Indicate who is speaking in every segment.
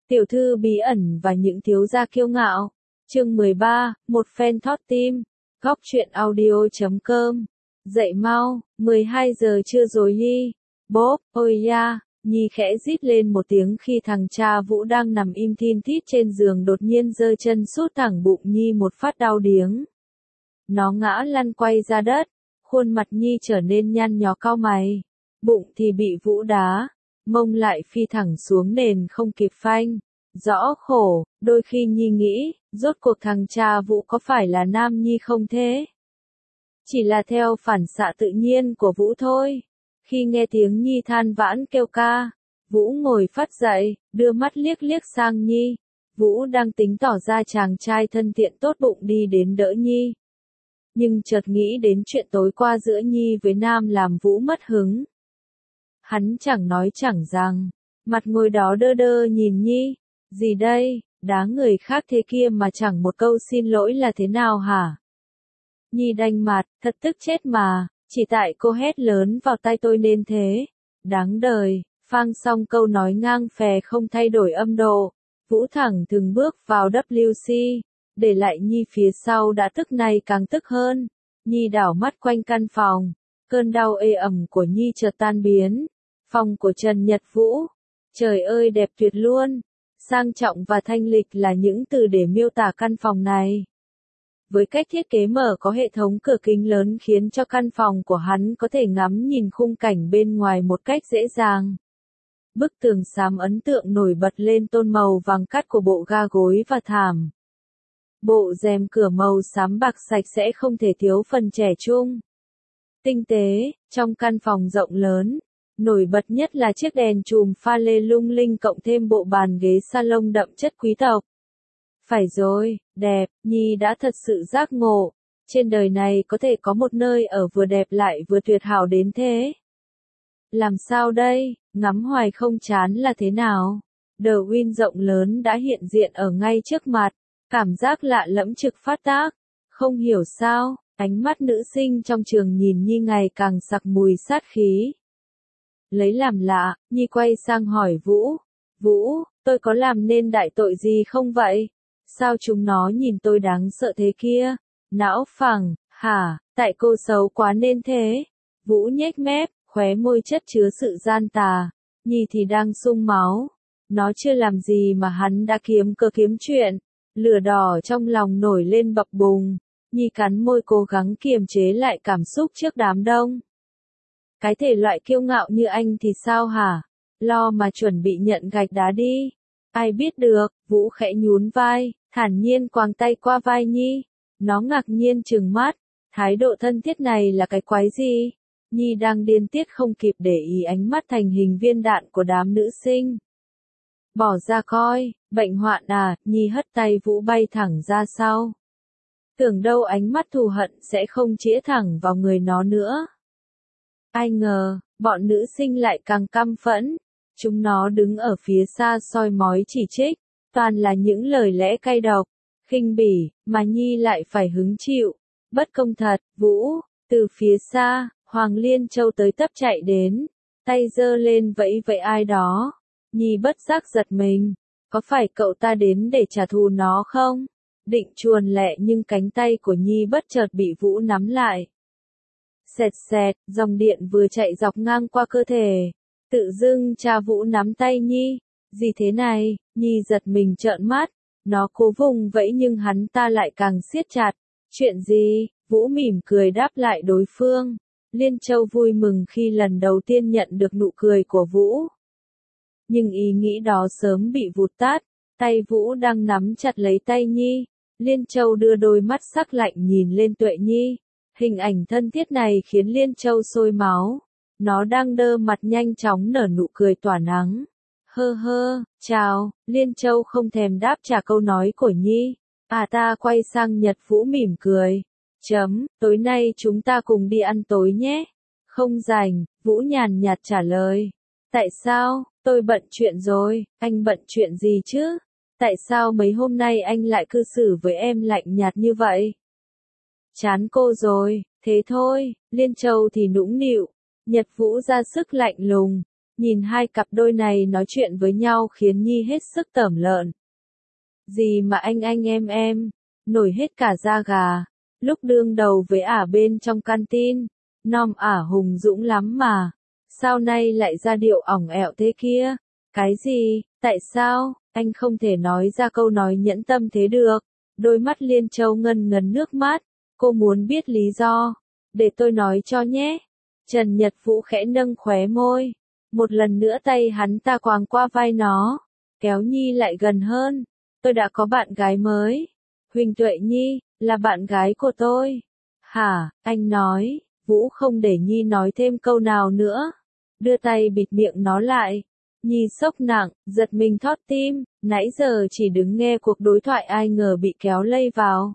Speaker 1: Tiểu thư bí ẩn và những thiếu gia kiêu ngạo. Chương 13, một fan thót tim. Góc truyện audio.com. Dậy mau, 12 giờ trưa rồi Nhi. Bốp, ôi ya. Nhi khẽ rít lên một tiếng khi thằng cha Vũ đang nằm im thin thít trên giường đột nhiên giơ chân sút thẳng bụng Nhi một phát đau điếng. Nó ngã lăn quay ra đất, khuôn mặt Nhi trở nên nhăn nhó cau mày. Bụng thì bị Vũ đá, mông lại phi thẳng xuống nền không kịp phanh. Rõ khổ, đôi khi Nhi nghĩ, rốt cuộc thằng cha Vũ có phải là nam Nhi không thế? Chỉ là theo phản xạ tự nhiên của Vũ thôi. Khi nghe tiếng Nhi than vãn kêu ca, Vũ ngồi phắt dậy, đưa mắt liếc liếc sang Nhi. Vũ đang tính tỏ ra chàng trai thân thiện tốt bụng đi đến đỡ Nhi. Nhưng chợt nghĩ đến chuyện tối qua giữa Nhi với Nam làm Vũ mất hứng. Hắn chẳng nói chẳng rằng, mặt ngồi đó đơ đơ nhìn Nhi. Gì đây, đá người khác thế kia mà chẳng một câu xin lỗi là thế nào hả? Nhi đanh mặt, thật tức chết mà, chỉ tại cô hét lớn vào tai tôi nên thế. Đáng đời, phang xong câu nói ngang phè không thay đổi âm độ. Vũ thẳng từng bước vào WC, để lại Nhi phía sau đã tức này càng tức hơn. Nhi đảo mắt quanh căn phòng, cơn đau ê ẩm của Nhi chợt tan biến. Phòng của Trần Nhật Vũ, trời ơi đẹp tuyệt luôn. Sang trọng và thanh lịch là những từ để miêu tả căn phòng này. Với cách thiết kế mở có hệ thống cửa kính lớn khiến cho căn phòng của hắn có thể ngắm nhìn khung cảnh bên ngoài một cách dễ dàng. Bức tường xám ấn tượng nổi bật lên tôn màu vàng cát của bộ ga gối và thảm. Bộ rèm cửa màu xám bạc sạch sẽ không thể thiếu phần trẻ trung. Tinh tế, trong căn phòng rộng lớn. Nổi bật nhất là chiếc đèn chùm pha lê lung linh cộng thêm bộ bàn ghế salon đậm chất quý tộc. Phải rồi, đẹp, Nhi đã thật sự giác ngộ. Trên đời này có thể có một nơi ở vừa đẹp lại vừa tuyệt hảo đến thế. Làm sao đây, ngắm hoài không chán là thế nào? The Win rộng lớn đã hiện diện ở ngay trước mặt. Cảm giác lạ lẫm trực phát tác. Không hiểu sao, ánh mắt nữ sinh trong trường nhìn Nhi ngày càng sặc mùi sát khí. Lấy làm lạ, Nhi quay sang hỏi Vũ. Vũ, tôi có làm nên đại tội gì không vậy? Sao chúng nó nhìn tôi đáng sợ thế kia? Não phẳng, hả, tại cô xấu quá nên thế. Vũ nhếch mép, khóe môi chất chứa sự gian tà. Nhi thì đang sung máu. Nó chưa làm gì mà hắn đã kiếm cơ kiếm chuyện. Lửa đỏ trong lòng nổi lên bập bùng. Nhi cắn môi cố gắng kiềm chế lại cảm xúc trước đám đông. Cái thể loại kiêu ngạo như anh thì sao hả? Lo mà chuẩn bị nhận gạch đá đi. Ai biết được, Vũ khẽ nhún vai, thản nhiên quàng tay qua vai Nhi. Nó ngạc nhiên trừng mắt, thái độ thân thiết này là cái quái gì? Nhi đang điên tiết không kịp để ý ánh mắt thành hình viên đạn của đám nữ sinh. Bỏ ra coi, bệnh hoạn à, Nhi hất tay Vũ bay thẳng ra sau. Tưởng đâu ánh mắt thù hận sẽ không chĩa thẳng vào người nó nữa. Ai ngờ, bọn nữ sinh lại càng căm phẫn. Chúng nó đứng ở phía xa soi mói chỉ trích, toàn là những lời lẽ cay độc, khinh bỉ, mà Nhi lại phải hứng chịu. Bất công thật, Vũ, từ phía xa, Hoàng Liên Châu tới tấp chạy đến, tay giơ lên vẫy vẫy ai đó. Nhi bất giác giật mình, có phải cậu ta đến để trả thù nó không? Định chuồn lẹ nhưng cánh tay của Nhi bất chợt bị Vũ nắm lại. Xẹt xẹt, dòng điện vừa chạy dọc ngang qua cơ thể. Tự dưng cha Vũ nắm tay Nhi. Gì thế này? Nhi giật mình trợn mắt. Nó cố vùng vẫy nhưng hắn ta lại càng siết chặt. Chuyện gì? Vũ mỉm cười đáp lại đối phương. Liên Châu vui mừng khi lần đầu tiên nhận được nụ cười của Vũ. Nhưng ý nghĩ đó sớm bị vụt tát. Tay Vũ đang nắm chặt lấy tay Nhi. Liên Châu đưa đôi mắt sắc lạnh nhìn lên Tuệ Nhi. Hình ảnh thân thiết này khiến Liên Châu sôi máu. Nó đang đơ mặt nhanh chóng nở nụ cười tỏa nắng. Hơ hơ, chào, Liên Châu không thèm đáp trả câu nói của Nhi. Ta quay sang Nhật Vũ mỉm cười. Tối nay chúng ta cùng đi ăn tối nhé. Không rảnh, Vũ nhàn nhạt trả lời. Tại sao, tôi bận chuyện rồi, anh bận chuyện gì chứ? Tại sao mấy hôm nay anh lại cư xử với em lạnh nhạt như vậy? Chán cô rồi, thế thôi, Liên Châu thì nũng nịu. Nhật Vũ ra sức lạnh lùng. Nhìn hai cặp đôi này nói chuyện với nhau khiến Nhi hết sức tởm lợn. Gì mà anh em, nổi hết cả da gà. Lúc đương đầu với ả bên trong canteen, nom ả hùng dũng lắm mà. Sao nay lại ra điệu ỏng ẹo thế kia? Cái gì? Tại sao? Anh không thể nói ra câu nói nhẫn tâm thế được. Đôi mắt Liên Châu ngân ngấn nước mắt. Cô muốn biết lý do. Để tôi nói cho nhé. Trần Nhật Vũ khẽ nâng khóe môi. Một lần nữa tay hắn ta quàng qua vai nó. Kéo Nhi lại gần hơn. Tôi đã có bạn gái mới. Huỳnh Tuệ Nhi, là bạn gái của tôi. Hả, anh nói. Vũ không để Nhi nói thêm câu nào nữa. Đưa tay bịt miệng nó lại. Nhi sốc nặng, giật mình thót tim. Nãy giờ chỉ đứng nghe cuộc đối thoại ai ngờ bị kéo lây vào.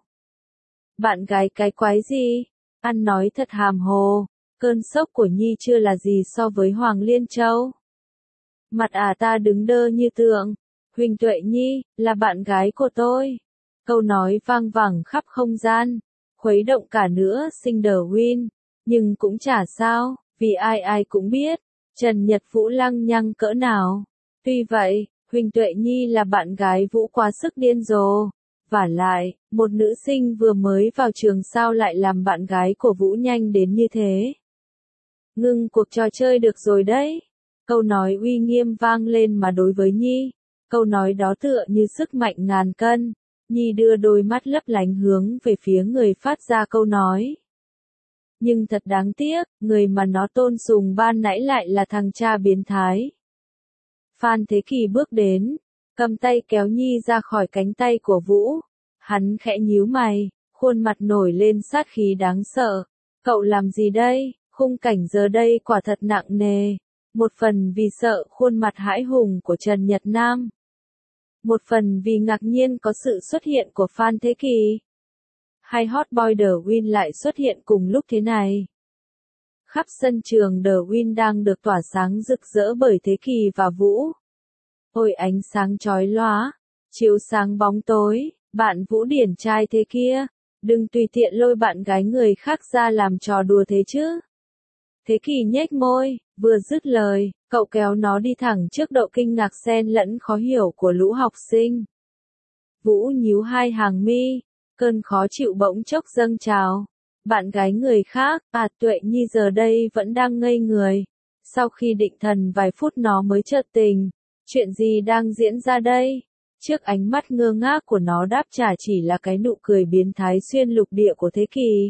Speaker 1: Bạn gái cái quái gì? Ăn nói thật hàm hồ. Cơn sốc của Nhi chưa là gì so với Hoàng Liên Châu. Mặt ta đứng đơ như tượng. Huỳnh Tuệ Nhi, là bạn gái của tôi. Câu nói vang vẳng khắp không gian, khuấy động cả nữa Cinderwin. Nhưng cũng chả sao, vì ai cũng biết, Trần Nhật Vũ lăng nhăng cỡ nào. Tuy vậy, Huỳnh Tuệ Nhi là bạn gái Vũ quá sức điên rồ. Vả lại, một nữ sinh vừa mới vào trường sao lại làm bạn gái của Vũ nhanh đến như thế. Ngưng cuộc trò chơi được rồi đấy. Câu nói uy nghiêm vang lên mà đối với Nhi. Câu nói đó tựa như sức mạnh ngàn cân. Nhi đưa đôi mắt lấp lánh hướng về phía người phát ra câu nói. Nhưng thật đáng tiếc, người mà nó tôn sùng ban nãy lại là thằng cha biến thái. Phan Thế Kỳ bước đến, cầm tay kéo Nhi ra khỏi cánh tay của Vũ. Hắn khẽ nhíu mày, khuôn mặt nổi lên sát khí đáng sợ. Cậu làm gì đây? Khung cảnh giờ đây quả thật nặng nề. Một phần vì sợ khuôn mặt hãi hùng của Trần Nhật Nam. Một phần vì ngạc nhiên có sự xuất hiện của Phan Thế Kỳ. Hai hot boy The Win lại xuất hiện cùng lúc thế này. Khắp sân trường The Win đang được tỏa sáng rực rỡ bởi Thế Kỳ và Vũ. Ôi ánh sáng chói lóa, chiếu sáng bóng tối, bạn Vũ điển trai thế kia. Đừng tùy tiện lôi bạn gái người khác ra làm trò đùa thế chứ. Thế Kỳ nhếch môi, vừa dứt lời, cậu kéo nó đi thẳng trước độ kinh ngạc xen lẫn khó hiểu của lũ học sinh. Vũ nhíu hai hàng mi, cơn khó chịu bỗng chốc dâng trào. Bạn gái người khác, Tuệ Nhi giờ đây vẫn đang ngây người. Sau khi định thần vài phút nó mới chợt tỉnh. Chuyện gì đang diễn ra đây? Trước ánh mắt ngơ ngác của nó đáp trả chỉ là cái nụ cười biến thái xuyên lục địa của Thế Kỳ.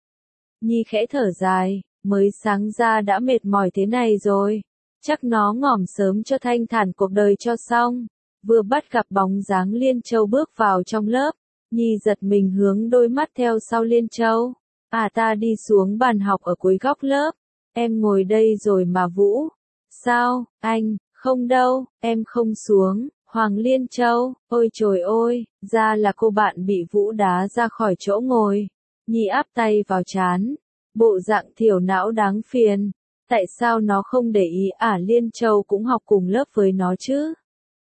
Speaker 1: Nhi khẽ thở dài. Mới sáng ra đã mệt mỏi thế này rồi. Chắc nó ngỏm sớm cho thanh thản cuộc đời cho xong. Vừa bắt gặp bóng dáng Liên Châu bước vào trong lớp. Nhi giật mình hướng đôi mắt theo sau Liên Châu. Ta đi xuống bàn học ở cuối góc lớp. Em ngồi đây rồi mà Vũ. Sao, anh, không đâu, em không xuống. Hoàng Liên Châu, ôi trời ơi, ra là cô bạn bị Vũ đá ra khỏi chỗ ngồi. Nhi áp tay vào trán. Bộ dạng thiểu não đáng phiền. Tại sao nó không để ý Liên Châu cũng học cùng lớp với nó chứ?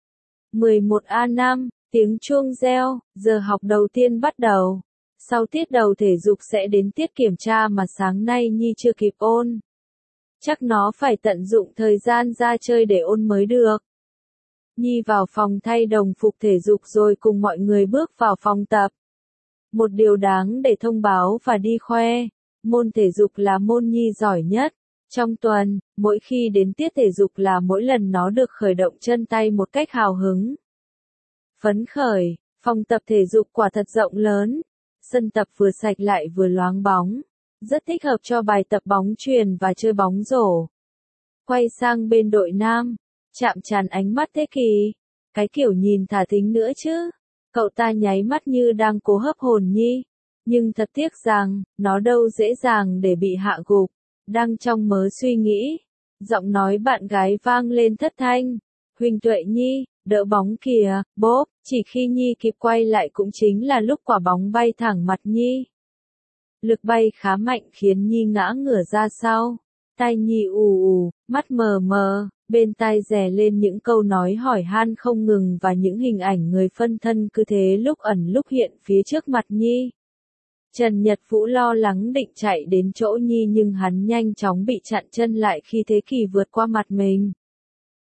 Speaker 1: 11A5, tiếng chuông reo, giờ học đầu tiên bắt đầu. Sau tiết đầu thể dục sẽ đến tiết kiểm tra mà sáng nay Nhi chưa kịp ôn. Chắc nó phải tận dụng thời gian ra chơi để ôn mới được. Nhi vào phòng thay đồng phục thể dục rồi cùng mọi người bước vào phòng tập. Một điều đáng để thông báo và đi khoe. Môn thể dục là môn Nhi giỏi nhất. Trong tuần, mỗi khi đến tiết thể dục là mỗi lần nó được khởi động chân tay một cách hào hứng. Phấn khởi, phòng tập thể dục quả thật rộng lớn. Sân tập vừa sạch lại vừa loáng bóng. Rất thích hợp cho bài tập bóng chuyền và chơi bóng rổ. Quay sang bên đội nam, chạm trán ánh mắt Thế Kỳ. Cái kiểu nhìn thả thính nữa chứ. Cậu ta nháy mắt như đang cố hấp hồn Nhi. Nhưng thật tiếc rằng, nó đâu dễ dàng để bị hạ gục. Đang trong mớ suy nghĩ. Giọng nói bạn gái vang lên thất thanh. Huỳnh Tuệ Nhi, đỡ bóng kìa, bốp. Chỉ khi Nhi kịp quay lại cũng chính là lúc quả bóng bay thẳng mặt Nhi. Lực bay khá mạnh khiến Nhi ngã ngửa ra sau. Tai Nhi ù ù, mắt mờ mờ. Bên tai rè lên những câu nói hỏi han không ngừng và những hình ảnh người phân thân cứ thế lúc ẩn lúc hiện phía trước mặt Nhi. Trần Nhật Vũ lo lắng định chạy đến chỗ Nhi nhưng hắn nhanh chóng bị chặn chân lại khi Thế Kỳ vượt qua mặt mình.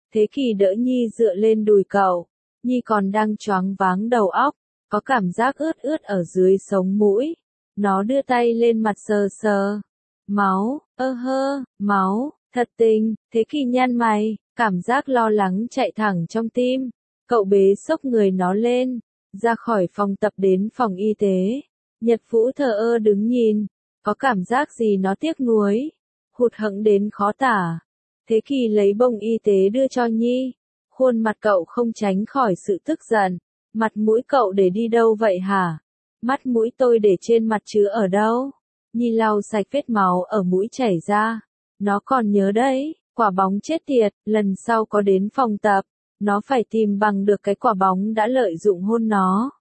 Speaker 1: Thế Kỳ đỡ Nhi dựa lên đùi cậu. Nhi còn đang choáng váng đầu óc, có cảm giác ướt ướt ở dưới sống mũi. Nó đưa tay lên mặt sờ sờ. Máu, ơ hơ, máu, thật tình. Thế Kỳ nhăn mày, cảm giác lo lắng chạy thẳng trong tim. Cậu bế xốc người nó lên, ra khỏi phòng tập đến phòng y tế. Nhật Vũ thờ ơ đứng nhìn, có cảm giác gì nó tiếc nuối, hụt hẫng đến khó tả. Thế Kỳ lấy bông y tế đưa cho Nhi. Khuôn mặt cậu không tránh khỏi sự tức giận. Mặt mũi cậu để đi đâu vậy hả? Mắt mũi tôi để trên mặt chứ ở đâu? Nhi lau sạch vết máu ở mũi chảy ra. Nó còn nhớ đấy, quả bóng chết tiệt, lần sau có đến phòng tập, nó phải tìm bằng được cái quả bóng đã lợi dụng hôn nó.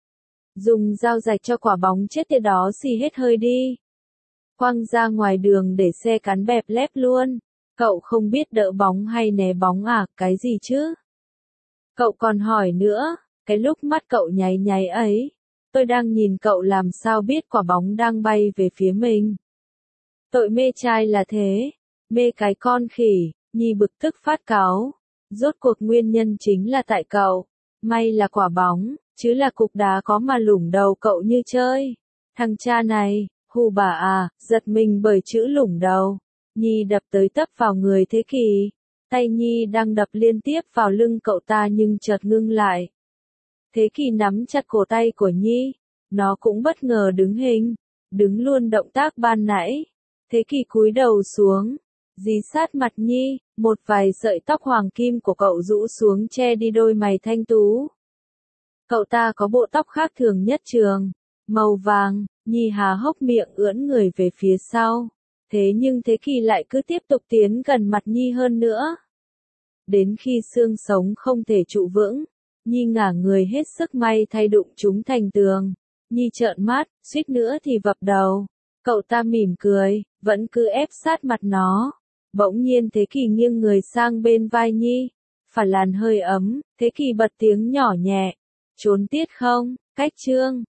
Speaker 1: Dùng dao rạch cho quả bóng chết tiệt đó xì hết hơi đi. Quăng ra ngoài đường để xe cắn bẹp lép luôn. Cậu không biết đỡ bóng hay né bóng à, cái gì chứ? Cậu còn hỏi nữa, cái lúc mắt cậu nháy nháy ấy, tôi đang nhìn cậu làm sao biết quả bóng đang bay về phía mình. Tội mê trai là thế, mê cái con khỉ. Nhi bực tức phát cáu. Rốt cuộc nguyên nhân chính là tại cậu. May là quả bóng, chứ là cục đá có mà lủng đầu cậu như chơi. Thằng cha này, hù bà à, giật mình bởi chữ lủng đầu. Nhi đập tới tấp vào người Thế Kỳ. Tay Nhi đang đập liên tiếp vào lưng cậu ta nhưng chợt ngưng lại. Thế Kỳ nắm chặt cổ tay của Nhi. Nó cũng bất ngờ đứng hình, đứng luôn động tác ban nãy. Thế Kỳ cúi đầu xuống, dí sát mặt Nhi, một vài sợi tóc hoàng kim của cậu rũ xuống che đi đôi mày thanh tú. Cậu ta có bộ tóc khác thường nhất trường, màu vàng. Nhi há hốc miệng ưỡn người về phía sau. Thế nhưng Thế Kỳ lại cứ tiếp tục tiến gần mặt Nhi hơn nữa. Đến khi xương sống không thể trụ vững, Nhi ngả người hết sức may thay đụng chúng thành tường. Nhi trợn mắt, suýt nữa thì vập đầu. Cậu ta mỉm cười, vẫn cứ ép sát mặt nó. Bỗng nhiên Thế Kỳ nghiêng người sang bên vai Nhi. Phải làn hơi ấm, Thế Kỳ bật tiếng nhỏ nhẹ. Trốn tiết không? Cách chương.